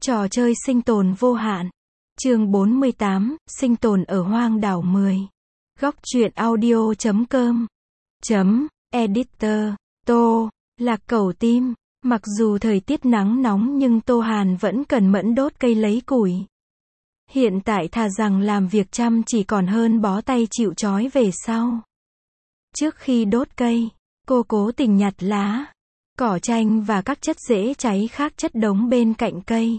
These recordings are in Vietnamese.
Trò chơi sinh tồn vô hạn. Chương 48, sinh tồn ở hoang đảo 10. Góc truyện audio.com Editor, Tô, Lạc Cẩu Tim. Mặc dù thời tiết nắng nóng nhưng Tô Hàn vẫn cần mẫn đốt cây lấy củi. Hiện tại thà rằng làm việc chăm chỉ còn hơn bó tay chịu trói về sau. Trước khi đốt cây, cô cố tình nhặt lá, cỏ tranh và các chất dễ cháy khác chất đống bên cạnh cây.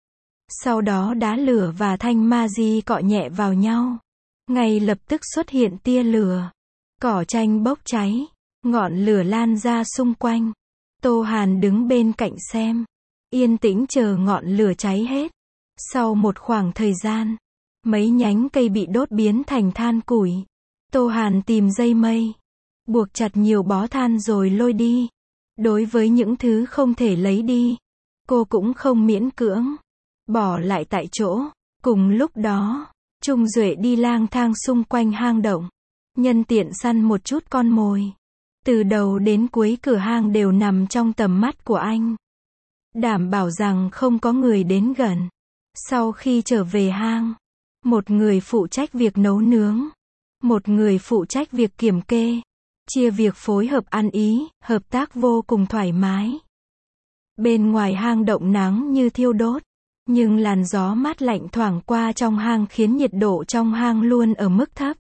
Sau đó đá lửa và thanh magie cọ nhẹ vào nhau. Ngay lập tức xuất hiện tia lửa. Cỏ tranh bốc cháy, ngọn lửa lan ra xung quanh. Tô Hàn đứng bên cạnh xem, yên tĩnh chờ ngọn lửa cháy hết. Sau một khoảng thời gian, mấy nhánh cây bị đốt biến thành than củi. Tô Hàn tìm dây mây, buộc chặt nhiều bó than rồi lôi đi. Đối với những thứ không thể lấy đi, cô cũng không miễn cưỡng, bỏ lại tại chỗ. Cùng lúc đó, Trung Duệ đi lang thang xung quanh hang động, nhân tiện săn một chút con mồi. Từ đầu đến cuối cửa hang đều nằm trong tầm mắt của anh, đảm bảo rằng không có người đến gần. Sau khi trở về hang, một người phụ trách việc nấu nướng, một người phụ trách việc kiểm kê, chia việc phối hợp ăn ý, hợp tác vô cùng thoải mái. Bên ngoài hang động nắng như thiêu đốt, nhưng làn gió mát lạnh thoảng qua trong hang khiến nhiệt độ trong hang luôn ở mức thấp.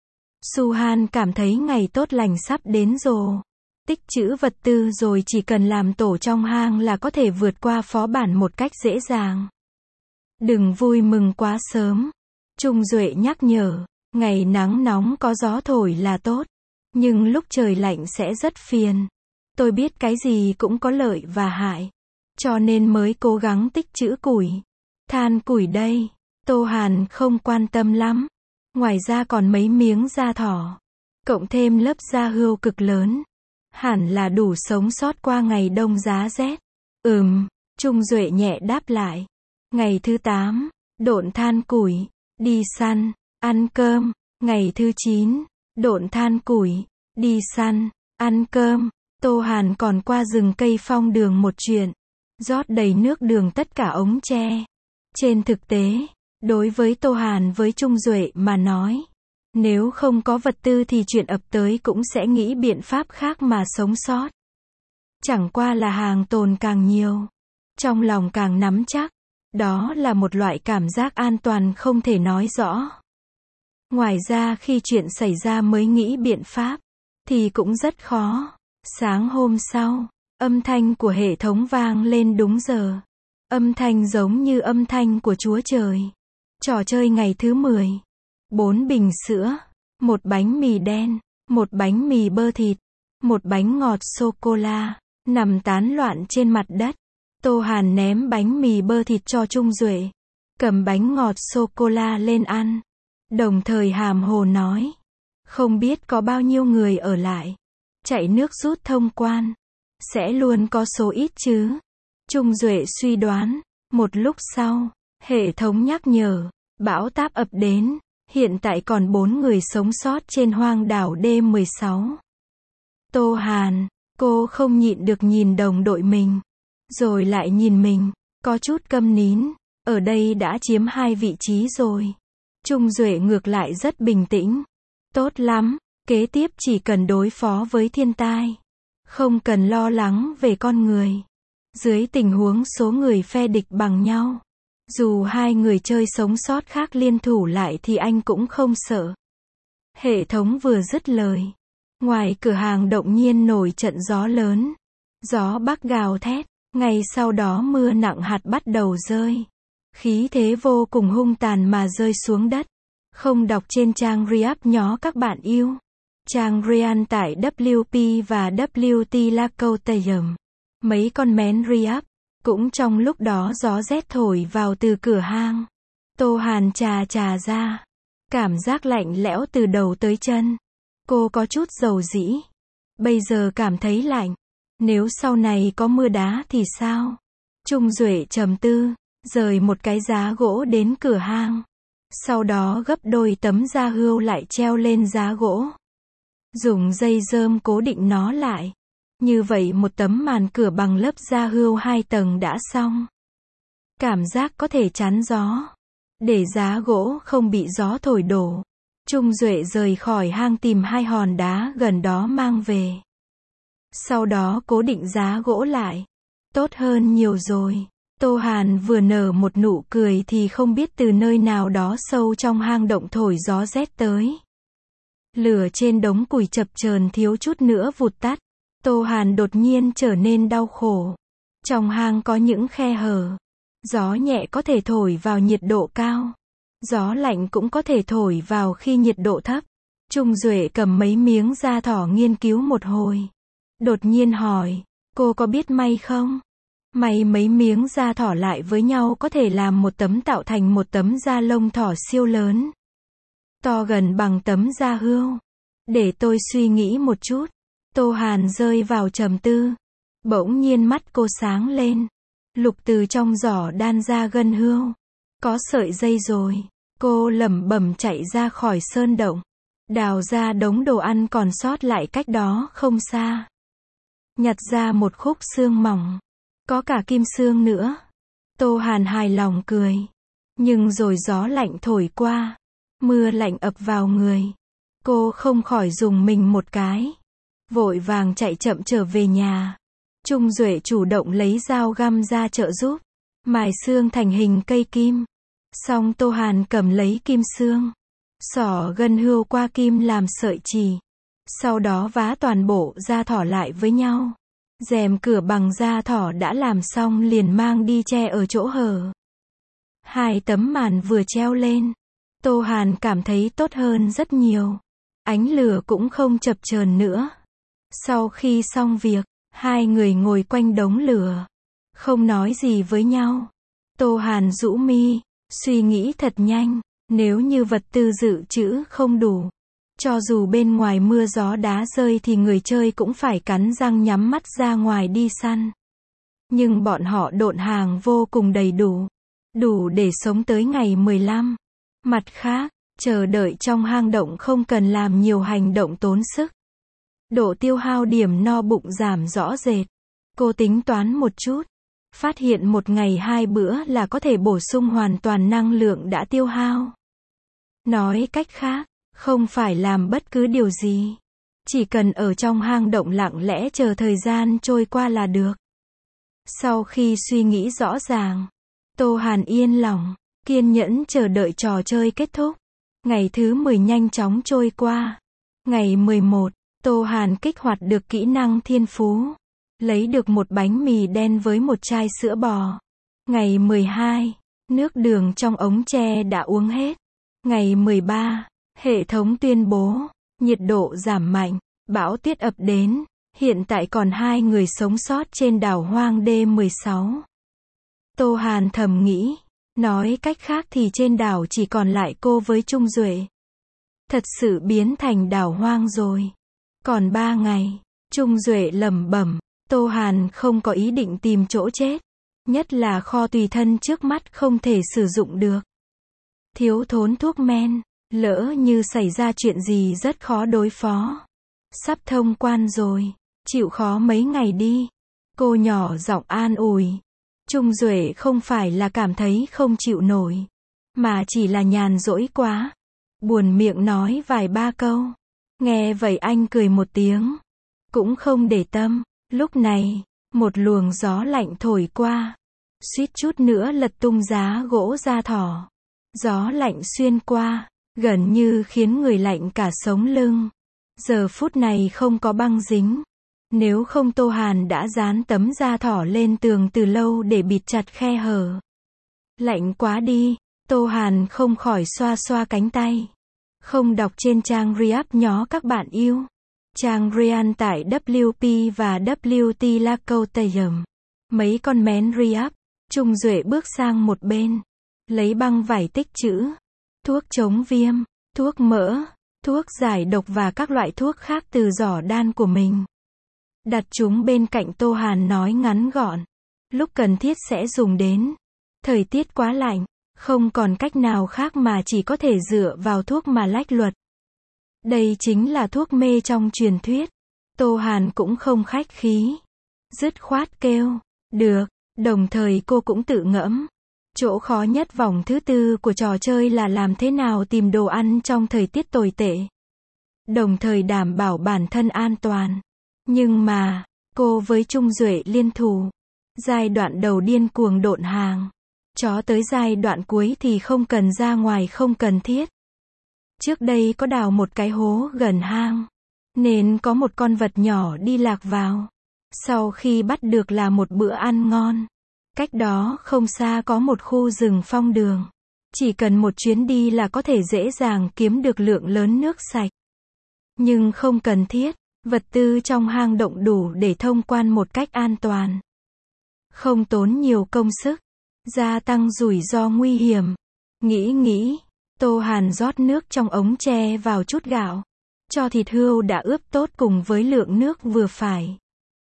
Su-han cảm thấy ngày tốt lành sắp đến rồi. Tích trữ vật tư rồi chỉ cần làm tổ trong hang là có thể vượt qua phó bản một cách dễ dàng. Đừng vui mừng quá sớm. Trung Duệ nhắc nhở, ngày nắng nóng có gió thổi là tốt, nhưng lúc trời lạnh sẽ rất phiền. Tôi biết cái gì cũng có lợi và hại, cho nên mới cố gắng tích trữ củi. Than củi đây, Tô Hàn không quan tâm lắm. Ngoài ra còn mấy miếng da thỏ, cộng thêm lớp da hươu cực lớn, hẳn là đủ sống sót qua ngày đông giá rét. Trung Duệ nhẹ đáp lại. Ngày thứ 8, độn than củi, đi săn, ăn cơm. Ngày thứ 9, độn than củi, đi săn, ăn cơm. Tô Hàn còn qua rừng cây phong đường một chuyện, rót đầy nước đường tất cả ống tre. Trên thực tế, đối với Tô Hàn với Trung Duệ mà nói, nếu không có vật tư thì chuyện ập tới cũng sẽ nghĩ biện pháp khác mà sống sót. Chẳng qua là hàng tồn càng nhiều, trong lòng càng nắm chắc. Đó là một loại cảm giác an toàn không thể nói rõ. Ngoài ra khi chuyện xảy ra mới nghĩ biện pháp, thì cũng rất khó. Sáng hôm sau, âm thanh của hệ thống vang lên đúng giờ. Âm thanh giống như âm thanh của Chúa Trời. Trò chơi ngày thứ 10. 4 bình sữa, một bánh mì đen, một bánh mì bơ thịt, một bánh ngọt sô-cô-la, nằm tán loạn trên mặt đất. Tô Hàn ném bánh mì bơ thịt cho Trung Duệ, cầm bánh ngọt sô-cô-la lên ăn, đồng thời hàm hồ nói, không biết có bao nhiêu người ở lại, chạy nước rút thông quan, sẽ luôn có số ít chứ. Trung Duệ suy đoán. Một lúc sau, hệ thống nhắc nhở, bão táp ập đến, hiện tại còn 4 người sống sót trên hoang đảo D16. Tô Hàn, cô không nhịn được nhìn đồng đội mình, rồi lại nhìn mình, có chút câm nín. Ở đây đã chiếm 2 vị trí rồi. Trung Duệ ngược lại rất bình tĩnh. Tốt lắm, kế tiếp chỉ cần đối phó với thiên tai, không cần lo lắng về con người. Dưới tình huống số người phe địch bằng nhau, dù 2 người chơi sống sót khác liên thủ lại thì anh cũng không sợ. Hệ thống vừa dứt lời, ngoài cửa hàng động nhiên nổi trận gió lớn. Gió bắc gào thét, ngay sau đó mưa nặng hạt bắt đầu rơi. Khí thế vô cùng hung tàn mà rơi xuống đất. Không đọc trên trang React nhó các bạn yêu. Trang Real tại WP và WT La Coutayum. Mấy con mén React. Cũng trong lúc đó gió rét thổi vào từ cửa hang. Tô Hàn trà ra. Cảm giác lạnh lẽo từ đầu tới chân. Cô có chút dầu dĩ. Bây giờ cảm thấy lạnh. Nếu sau này có mưa đá thì sao? Trung Duệ trầm tư, rời một cái giá gỗ đến cửa hang. Sau đó gấp đôi tấm da hươu lại treo lên giá gỗ. Dùng dây rơm cố định nó lại. Như vậy một tấm màn cửa bằng lớp da hươu 2 tầng đã xong. cảm giác có thể chắn gió. Để giá gỗ không bị gió thổi đổ, Trung Duệ rời khỏi hang tìm 2 hòn đá gần đó mang về. Sau đó cố định giá gỗ lại. Tốt hơn nhiều rồi. Tô Hàn vừa nở một nụ cười thì không biết từ nơi nào đó sâu trong hang động thổi gió rét tới. Lửa trên đống củi chập chờn thiếu chút nữa vụt tắt. Tô Hàn đột nhiên trở nên đau khổ. Trong hang có những khe hở. Gió nhẹ có thể thổi vào nhiệt độ cao. Gió lạnh cũng có thể thổi vào khi nhiệt độ thấp. Trung Duệ cầm mấy miếng da thỏ nghiên cứu một hồi. Đột nhiên hỏi, cô có biết may không? May mấy miếng da thỏ lại với nhau có thể làm một tấm tạo thành một tấm da lông thỏ siêu lớn. To gần bằng tấm da hươu. Để tôi suy nghĩ một chút. Tô Hàn rơi vào trầm tư. Bỗng nhiên mắt cô sáng lên. Lục từ trong giỏ đan ra gân hươu. Có sợi dây rồi. Cô lẩm bẩm chạy ra khỏi sơn động. Đào ra đống đồ ăn còn sót lại cách đó không xa. Nhặt ra một khúc xương mỏng. Có cả kim xương nữa. Tô Hàn hài lòng cười. Nhưng rồi gió lạnh thổi qua. Mưa lạnh ập vào người. Cô không khỏi rùng mình một cái. Vội vàng chạy chậm trở về nhà. Trung Duệ chủ động lấy dao găm ra trợ giúp. Mài xương thành hình cây kim. Xong Tô Hàn cầm lấy kim xương. Xỏ gân hươu qua kim làm sợi chì. Sau đó vá toàn bộ da thỏ lại với nhau. Rèm cửa bằng da thỏ đã làm xong liền mang đi che ở chỗ hở. 2 tấm màn vừa treo lên. Tô Hàn cảm thấy tốt hơn rất nhiều. Ánh lửa cũng không chập chờn nữa. Sau khi xong việc, 2 người ngồi quanh đống lửa. Không nói gì với nhau. Tô Hàn rũ mi, suy nghĩ thật nhanh. Nếu như vật tư dự trữ không đủ. Cho dù bên ngoài mưa gió đá rơi thì người chơi cũng phải cắn răng nhắm mắt ra ngoài đi săn. Nhưng bọn họ độn hàng vô cùng đầy đủ. Đủ để sống tới ngày 15. Mặt khác, chờ đợi trong hang động không cần làm nhiều hành động tốn sức. Độ tiêu hao điểm no bụng giảm rõ rệt. Cô tính toán một chút. Phát hiện một ngày 2 bữa là có thể bổ sung hoàn toàn năng lượng đã tiêu hao. Nói cách khác, không phải làm bất cứ điều gì. Chỉ cần ở trong hang động lặng lẽ chờ thời gian trôi qua là được. Sau khi suy nghĩ rõ ràng, Tô Hàn yên lòng, kiên nhẫn chờ đợi trò chơi kết thúc. Ngày thứ 10 nhanh chóng trôi qua. Ngày 11, Tô Hàn kích hoạt được kỹ năng thiên phú. Lấy được một bánh mì đen với một chai sữa bò. Ngày 12, nước đường trong ống tre đã uống hết. Ngày 13, hệ thống tuyên bố, nhiệt độ giảm mạnh, bão tuyết ập đến, hiện tại còn 2 người sống sót trên đảo hoang D16. Tô Hàn thầm nghĩ, nói cách khác thì trên đảo chỉ còn lại cô với Trung Duệ. Thật sự biến thành đảo hoang rồi. Còn 3 ngày, Trung Duệ lẩm bẩm, Tô Hàn không có ý định tìm chỗ chết. Nhất là kho tùy thân trước mắt không thể sử dụng được. Thiếu thốn thuốc men, lỡ như xảy ra chuyện gì rất khó đối phó. Sắp thông quan rồi, chịu khó mấy ngày đi. Cô nhỏ giọng an ủi. Trung Duệ không phải là cảm thấy không chịu nổi, mà chỉ là nhàn rỗi quá. Buồn miệng nói vài ba câu. Nghe vậy anh cười một tiếng. Cũng không để tâm. Lúc này, một luồng gió lạnh thổi qua. Suýt chút nữa lật tung giá gỗ da thỏ. Gió lạnh xuyên qua, gần như khiến người lạnh cả sống lưng. Giờ phút này không có băng dính. Nếu không Tô Hàn đã dán tấm da thỏ lên tường từ lâu để bịt chặt khe hở. Lạnh quá đi, Tô Hàn không khỏi xoa xoa cánh tay. Không đọc trên trang React nhó các bạn yêu. Trang Rian tại WP và WT La Coutayum. Mấy con mén React. Trung Duệ bước sang một bên. Lấy băng vải tích trữ. Thuốc chống viêm, thuốc mỡ, thuốc giải độc và các loại thuốc khác từ giỏ đan của mình. Đặt chúng bên cạnh Tô Hàn nói ngắn gọn. Lúc cần thiết sẽ dùng đến. Thời tiết quá lạnh, không còn cách nào khác mà chỉ có thể dựa vào thuốc mà lách luật. Đây chính là thuốc mê trong truyền thuyết. Tô Hàn cũng không khách khí. Dứt khoát kêu, được, đồng thời cô cũng tự ngẫm. Chỗ khó nhất vòng thứ tư của trò chơi là làm thế nào tìm đồ ăn trong thời tiết tồi tệ, đồng thời đảm bảo bản thân an toàn. Nhưng mà, cô với Trung Duệ liên thủ. Giai đoạn đầu điên cuồng độn hàng. Chó tới giai đoạn cuối thì không cần ra ngoài không cần thiết. Trước đây có đào một cái hố gần hang, nên có một con vật nhỏ đi lạc vào. Sau khi bắt được là một bữa ăn ngon. Cách đó không xa có một khu rừng phong đường. Chỉ cần một chuyến đi là có thể dễ dàng kiếm được lượng lớn nước sạch. Nhưng không cần thiết, vật tư trong hang động đủ để thông quan một cách an toàn. Không tốn nhiều công sức, gia tăng rủi ro nguy hiểm. Nghĩ, Tô Hàn rót nước trong ống tre vào chút gạo, cho thịt hươu đã ướp tốt cùng với lượng nước vừa phải.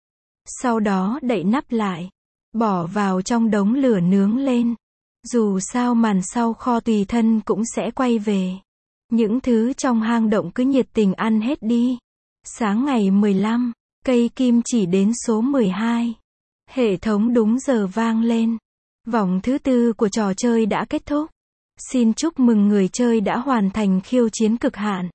Sau đó đậy nắp lại, bỏ vào trong đống lửa nướng lên. Dù sao màn sau kho tùy thân cũng sẽ quay về. Những thứ trong hang động cứ nhiệt tình ăn hết đi. Sáng ngày 15, cây kim chỉ đến số 12. Hệ thống đúng giờ vang lên. Vòng thứ tư của trò chơi đã kết thúc. Xin chúc mừng người chơi đã hoàn thành khiêu chiến cực hạn.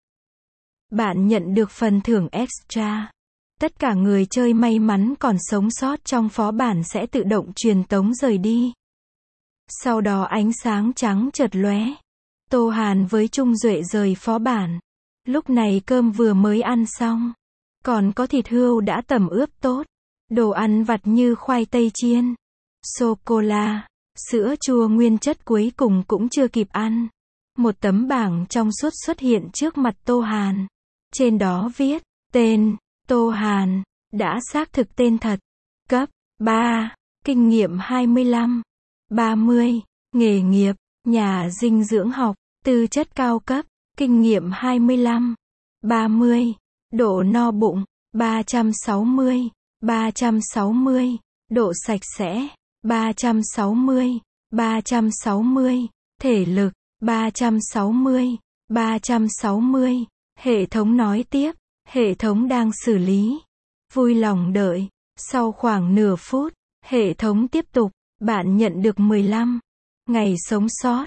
Bạn nhận được phần thưởng extra. Tất cả người chơi may mắn còn sống sót trong phó bản sẽ tự động truyền tống rời đi. Sau đó ánh sáng trắng chợt lóe. Tô Hàn với Trung Duệ rời phó bản. Lúc này cơm vừa mới ăn xong. Còn có thịt hươu đã tẩm ướp tốt. Đồ ăn vặt như khoai tây chiên, sô-cô-la, sữa chua nguyên chất cuối cùng cũng chưa kịp ăn. Một tấm bảng trong suốt xuất hiện trước mặt Tô Hàn. Trên đó viết, tên, Tô Hàn, đã xác thực tên thật. Cấp 3, kinh nghiệm 25, 30, nghề nghiệp, nhà dinh dưỡng học, tư chất cao cấp, kinh nghiệm 25, 30, độ no bụng, 360, 360, độ sạch sẽ, 360, 360, thể lực, 360, 360, hệ thống nói tiếp, hệ thống đang xử lý. Vui lòng đợi, sau khoảng nửa phút, hệ thống tiếp tục, bạn nhận được 15 ngày sống sót,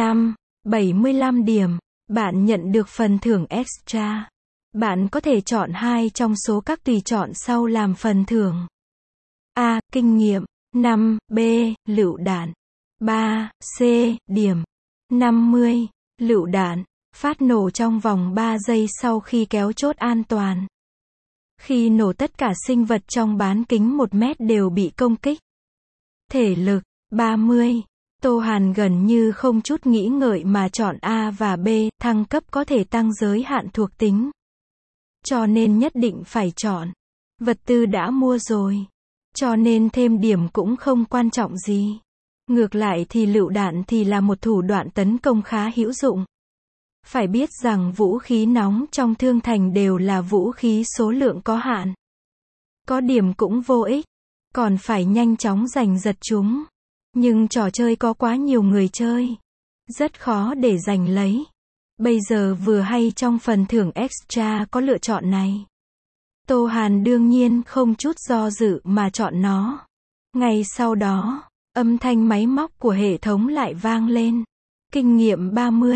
75 điểm, bạn nhận được phần thưởng extra. Bạn có thể chọn 2 trong số các tùy chọn sau làm phần thưởng. A. Kinh nghiệm 5, B. Lựu đạn 3, C. Điểm 50, lựu đạn phát nổ trong vòng 3 giây sau khi kéo chốt an toàn. Khi nổ tất cả sinh vật trong bán kính 1 mét đều bị công kích. Thể lực 30. Tô Hàn gần như không chút nghĩ ngợi mà chọn A và B, thăng cấp có thể tăng giới hạn thuộc tính. Cho nên nhất định phải chọn. Vật tư đã mua rồi. Cho nên thêm điểm cũng không quan trọng gì. Ngược lại thì lựu đạn thì là một thủ đoạn tấn công khá hữu dụng. Phải biết rằng vũ khí nóng trong thương thành đều là vũ khí số lượng có hạn. Có điểm cũng vô ích. Còn phải nhanh chóng giành giật chúng. Nhưng trò chơi có quá nhiều người chơi. Rất khó để giành lấy. Bây giờ vừa hay trong phần thưởng extra có lựa chọn này. Tô Hàn đương nhiên không chút do dự mà chọn nó. Ngay sau đó, âm thanh máy móc của hệ thống lại vang lên. Kinh nghiệm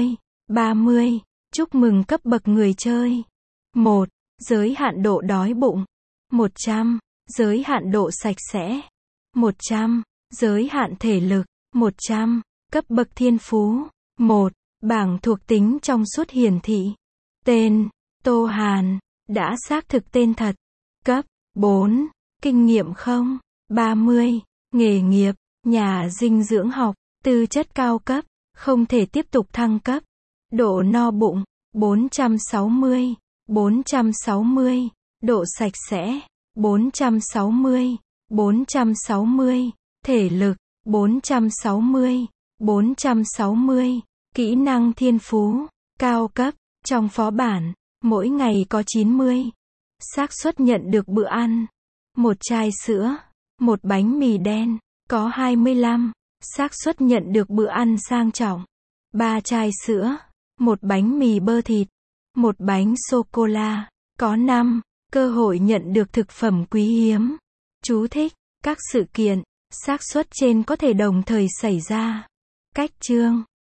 30, chúc mừng cấp bậc người chơi. 1. Giới hạn độ đói bụng. 100. Giới hạn độ sạch sẽ. 100. Giới hạn thể lực. 100. Cấp bậc thiên phú. 1. Bảng thuộc tính trong suốt hiển thị. Tên, Tô Hàn, đã xác thực tên thật. Cấp 4. Kinh nghiệm 0, 30. Nghề nghiệp, nhà dinh dưỡng học. Tư chất cao cấp, không thể tiếp tục thăng cấp. Độ no bụng, 460, 460. Độ sạch sẽ, 460, 460. Thể lực, 460, 460. Kỹ năng thiên phú, cao cấp, trong phó bản, mỗi ngày có 90. Xác suất nhận được bữa ăn. Một chai sữa, một bánh mì đen, có 25. Xác suất nhận được bữa ăn sang trọng. 3 chai sữa, một bánh mì bơ thịt, một bánh sô-cô-la, có 5. Cơ hội nhận được thực phẩm quý hiếm. Chú thích, các sự kiện, xác suất trên có thể đồng thời xảy ra. Cách chương